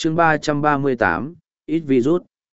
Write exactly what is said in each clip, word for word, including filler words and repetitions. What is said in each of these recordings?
chương ba trăm ba mươi tám, ít virus.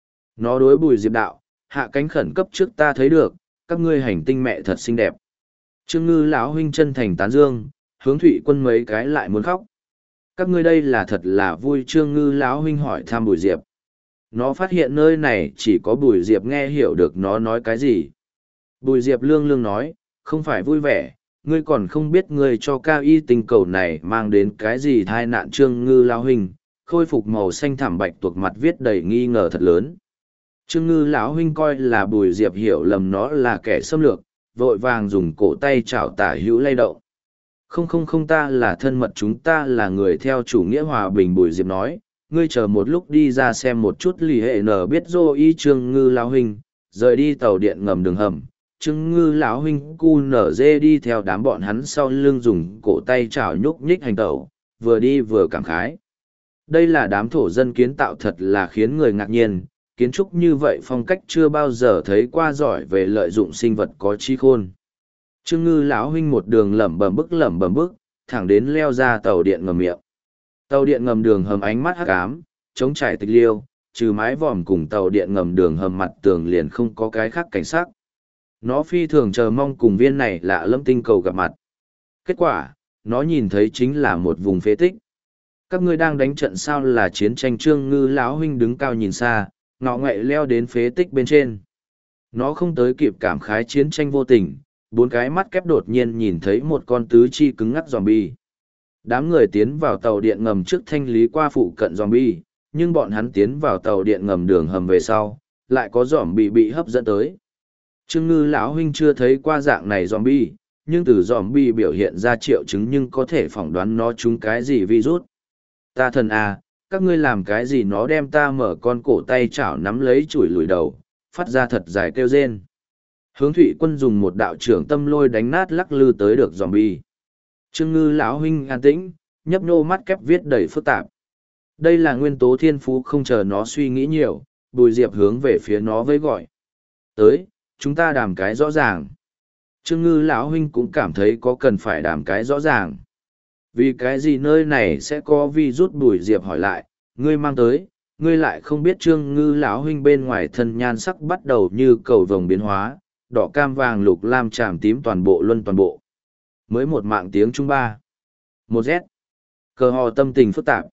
Nó đối Bùi Diệp đạo, hạ cánh khẩn cấp trước ta thấy được, các ngươi hành tinh mẹ thật xinh đẹp. Trương Ngư lão huynh chân thành tán dương, hướng Thụy Quân mấy cái lại muốn khóc. Các ngươi đây là thật là vui. Trương Ngư lão huynh hỏi thăm Bùi Diệp. Nó phát hiện nơi này chỉ có Bùi Diệp nghe hiểu được nó nói cái gì. Bùi Diệp lương lương nói, không phải vui vẻ, ngươi còn không biết ngươi cho cao y tinh cầu này mang đến cái gì tai nạn. Trương Ngư lão huynh, khôi phục màu xanh thảm bạch tuộc mặt viết đầy nghi ngờ thật lớn. Trương Ngư lão huynh coi là Bùi Diệp hiểu lầm nó là kẻ xâm lược, vội vàng dùng cổ tay chảo tả hữu lay động. Không không không, ta là thân mật, chúng ta là người theo chủ nghĩa hòa bình. Bùi Diệp nói, ngươi chờ một lúc đi ra xem một chút. Lì hệ nở biết dô y. Trương Ngư lão huynh rời đi tàu điện ngầm đường hầm. Trương Ngư lão huynh cu nở dê đi theo đám bọn hắn sau lưng dùng cổ tay chảo nhúc nhích hành tẩu, vừa đi vừa cảm khái. Đây là đám thổ dân kiến tạo thật là khiến người ngạc nhiên, kiến trúc như vậy phong cách chưa bao giờ thấy qua, giỏi về lợi dụng sinh vật có trí khôn. Trương Ngư lão huynh một đường lẩm bẩm bức lẩm bẩm bức, thẳng đến leo ra tàu điện ngầm miệng. Tàu điện ngầm đường hầm ánh mắt hắc ám, trống trải tịch liêu, trừ mái vòm cùng tàu điện ngầm đường hầm mặt tường liền không có cái khác cảnh sắc. Nó phi thường chờ mong cùng viên này lạ lẫm tinh cầu gặp mặt. Kết quả, nó nhìn thấy chính là một vùng phế tích. Các ngươi đang đánh trận sao? Là chiến tranh. Trương Ngư lão huynh đứng cao nhìn xa, ngọ ngoại leo đến phế tích bên trên. Nó không tới kịp cảm khái chiến tranh vô tình, bốn cái mắt kép đột nhiên nhìn thấy một con tứ chi cứng ngắc zombie. Đám người tiến vào tàu điện ngầm trước thanh lý qua phụ cận zombie, nhưng bọn hắn tiến vào tàu điện ngầm đường hầm về sau, lại có zombie bị hấp dẫn tới. Trương Ngư lão huynh chưa thấy qua dạng này zombie, nhưng từ zombie biểu hiện ra triệu chứng nhưng có thể phỏng đoán nó trúng cái gì virus. Ta thần à, các ngươi làm cái gì? Nó đem ta mở con cổ tay chảo nắm lấy chùi lùi đầu, phát ra thật dài kêu rên. Hướng Thụy Quân dùng một đạo trưởng tâm lôi đánh nát lắc lư tới được zombie. Trương Ngư lão huynh an tĩnh, nhấp nhô mắt kép viết đầy phức tạp. Đây là nguyên tố thiên phú. Không chờ nó suy nghĩ nhiều, Bùi Diệp hướng về phía nó với gọi. Tới, chúng ta đàm cái rõ ràng. Trương Ngư lão huynh cũng cảm thấy có cần phải đàm cái rõ ràng. Vì cái gì nơi này sẽ có virus? Bùi Diệp hỏi lại, ngươi mang tới, ngươi lại không biết. Trương Ngư lão huynh bên ngoài thân nhan sắc bắt đầu như cầu vồng biến hóa, đỏ cam vàng lục lam tràm tím toàn bộ luân toàn bộ. Mới một mạng tiếng Trung ba. Một Z. Cờ hò tâm tình phức tạp.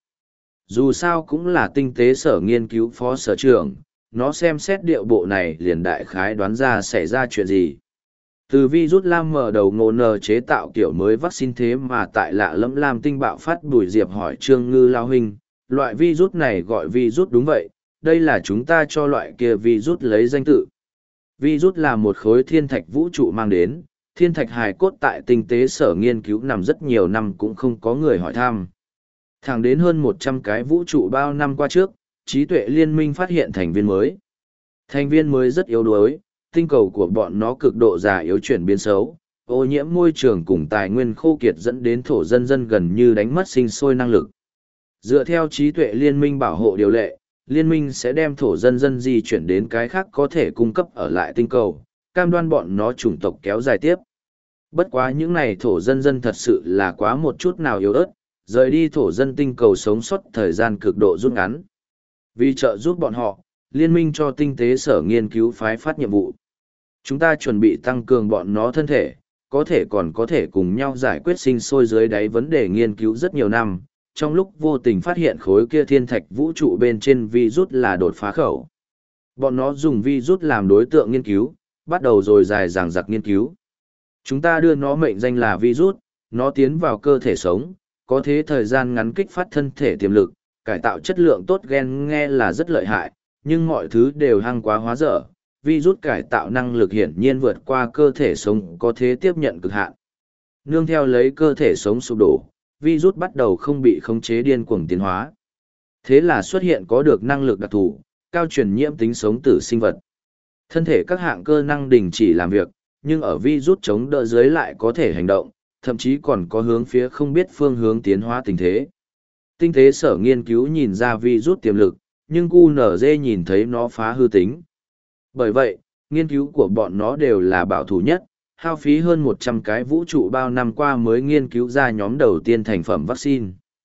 Dù sao cũng là tinh tế sở nghiên cứu phó sở trưởng, nó xem xét điệu bộ này liền đại khái đoán ra xảy ra chuyện gì. Từ virus lam mở đầu ngộ nờ chế tạo kiểu mới vaccine, thế mà tại lạ lẫm lam tinh bạo phát. Bùi Diệp hỏi Trương Ngư lão huynh, loại virus này gọi virus? Đúng vậy, đây là chúng ta cho loại kia virus lấy danh tự. Virus là một khối thiên thạch vũ trụ mang đến, thiên thạch hài cốt tại tinh tế sở nghiên cứu nằm rất nhiều năm cũng không có người hỏi thăm. Thẳng đến hơn một trăm cái vũ trụ bao năm qua trước, trí tuệ liên minh phát hiện thành viên mới. Thành viên mới rất yếu đuối, tinh cầu của bọn nó cực độ già yếu, chuyển biến xấu, ô nhiễm môi trường cùng tài nguyên khô kiệt dẫn đến thổ dân dân gần như đánh mất sinh sôi năng lực. Dựa theo trí tuệ liên minh bảo hộ điều lệ, liên minh sẽ đem thổ dân dân di chuyển đến cái khác có thể cung cấp ở lại tinh cầu, cam đoan bọn nó chủng tộc kéo dài tiếp. Bất quá những này thổ dân dân thật sự là quá một chút nào yếu ớt, rời đi thổ dân tinh cầu sống sót thời gian cực độ rút ngắn. Vì trợ giúp bọn họ, liên minh cho tinh tế sở nghiên cứu phái phát nhiệm vụ. Chúng ta chuẩn bị tăng cường bọn nó thân thể, có thể còn có thể cùng nhau giải quyết sinh sôi dưới đáy vấn đề nghiên cứu rất nhiều năm, trong lúc vô tình phát hiện khối kia thiên thạch vũ trụ bên trên virus là đột phá khẩu. Bọn nó dùng virus làm đối tượng nghiên cứu, bắt đầu rồi dài dằng dặc nghiên cứu. Chúng ta đưa nó mệnh danh là virus, nó tiến vào cơ thể sống, có thế thời gian ngắn kích phát thân thể tiềm lực, cải tạo chất lượng tốt gen. Nghe là rất lợi hại, nhưng mọi thứ đều hăng quá hóa dở. Virus cải tạo năng lực hiển nhiên vượt qua cơ thể sống có thế tiếp nhận cực hạn. Nương theo lấy cơ thể sống sụp đổ, virus bắt đầu không bị khống chế điên cuồng tiến hóa. Thế là xuất hiện có được năng lực đặc thù, cao truyền nhiễm tính sống tử sinh vật. Thân thể các hạng cơ năng đình chỉ làm việc, nhưng ở virus chống đỡ dưới lại có thể hành động, thậm chí còn có hướng phía không biết phương hướng tiến hóa tình thế. Tinh tế sở nghiên cứu nhìn ra virus tiềm lực, nhưng cu nở dê nhìn thấy nó phá hư tính. Bởi vậy, nghiên cứu của bọn nó đều là bảo thủ nhất, hao phí hơn một trăm cái vũ trụ bao năm qua mới nghiên cứu ra nhóm đầu tiên thành phẩm vaccine.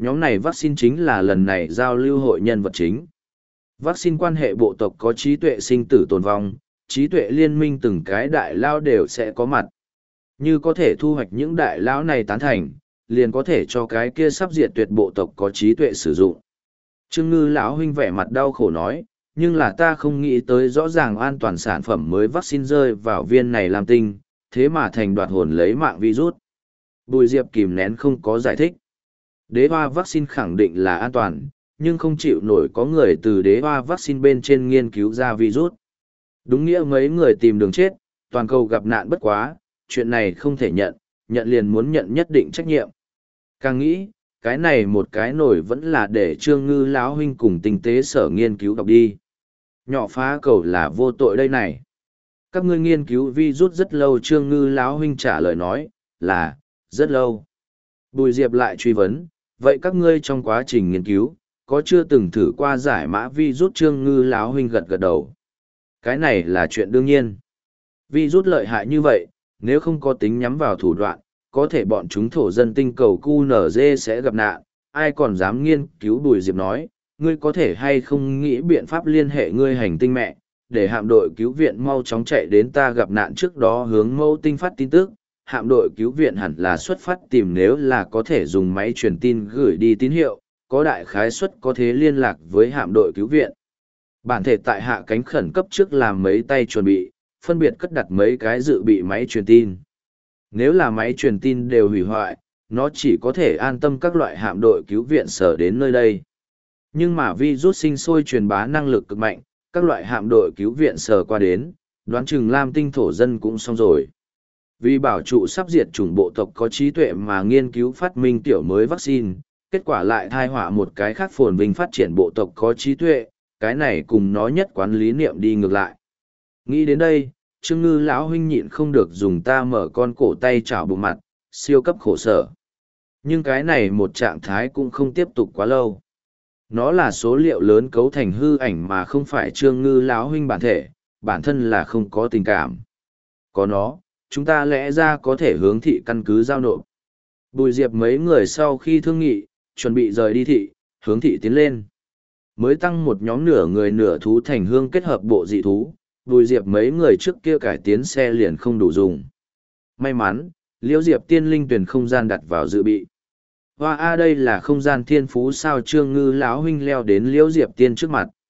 Nhóm này vaccine chính là lần này giao lưu hội nhân vật chính. Vaccine quan hệ bộ tộc có trí tuệ sinh tử tồn vong, trí tuệ liên minh từng cái đại lao đều sẽ có mặt. Như có thể thu hoạch những đại lão này tán thành, liền có thể cho cái kia sắp diệt tuyệt bộ tộc có trí tuệ sử dụng. Trương Ngư lão huynh vẻ mặt đau khổ nói, nhưng là ta không nghĩ tới rõ ràng an toàn sản phẩm mới vaccine rơi vào viên này làm tinh, thế mà thành đoạt hồn lấy mạng virus. Bùi Diệp kìm nén không có giải thích. Đế hoa vaccine khẳng định là an toàn, nhưng không chịu nổi có người từ đế hoa vaccine bên trên nghiên cứu ra virus. Đúng nghĩa mấy người tìm đường chết, toàn cầu gặp nạn bất quá, chuyện này không thể nhận, nhận liền muốn nhận nhất định trách nhiệm. Càng nghĩ, cái này một cái nổi vẫn là để Trương Ngư lão huynh cùng tinh tế sở nghiên cứu đọc đi. Nhỏ phá cầu là vô tội đây này. Các ngươi nghiên cứu virus rất lâu. Trương Ngư lão huynh trả lời nói, là, rất lâu. Bùi Diệp lại truy vấn, vậy các ngươi trong quá trình nghiên cứu, có chưa từng thử qua giải mã virus? Trương Ngư lão huynh gật gật đầu. Cái này là chuyện đương nhiên. Virus lợi hại như vậy, nếu không có tính nhắm vào thủ đoạn, có thể bọn chúng thổ dân tinh cầu Q N Z sẽ gặp nạn, ai còn dám nghiên cứu? Bùi Diệp nói, ngươi có thể hay không nghĩ biện pháp liên hệ ngươi hành tinh mẹ, để hạm đội cứu viện mau chóng chạy đến ta gặp nạn trước đó hướng mẫu tinh phát tin tức. Hạm đội cứu viện hẳn là xuất phát tìm, nếu là có thể dùng máy truyền tin gửi đi tín hiệu, có đại khái suất có thể liên lạc với hạm đội cứu viện. Bản thể tại hạ cánh khẩn cấp trước làm mấy tay chuẩn bị, phân biệt cất đặt mấy cái dự bị máy truyền tin. Nếu là máy truyền tin đều hủy hoại, nó chỉ có thể an tâm các loại hạm đội cứu viện sở đến nơi đây. Nhưng mà virus sinh sôi truyền bá năng lực cực mạnh, các loại hạm đội cứu viện sở qua đến, đoán chừng Lam tinh thổ dân cũng xong rồi. Vì bảo trụ sắp diệt chủng bộ tộc có trí tuệ mà nghiên cứu phát minh tiểu mới vaccine, kết quả lại thai họa một cái khác phồn vinh phát triển bộ tộc có trí tuệ, cái này cùng nó nhất quán lý niệm đi ngược lại. Nghĩ đến đây, Trương Ngư lão huynh nhịn không được dùng ta mở con cổ tay chảo bụng mặt, siêu cấp khổ sở. Nhưng cái này một trạng thái cũng không tiếp tục quá lâu. Nó là số liệu lớn cấu thành hư ảnh mà không phải Trương Ngư lão huynh bản thể, bản thân là không có tình cảm. Có nó, chúng ta lẽ ra có thể hướng thị căn cứ giao nộp. Bùi Diệp mấy người sau khi thương nghị, chuẩn bị rời đi thị, hướng thị tiến lên. Mới tăng một nhóm nửa người nửa thú thành hương kết hợp bộ dị thú, Bùi Diệp mấy người trước kia cải tiến xe liền không đủ dùng. May mắn, Liễu Diệp tiên linh tuyển không gian đặt vào dự bị. Hoa a đây là không gian thiên phú sao? Trương Ngư lão huynh leo đến Liễu Diệp tiên trước mặt.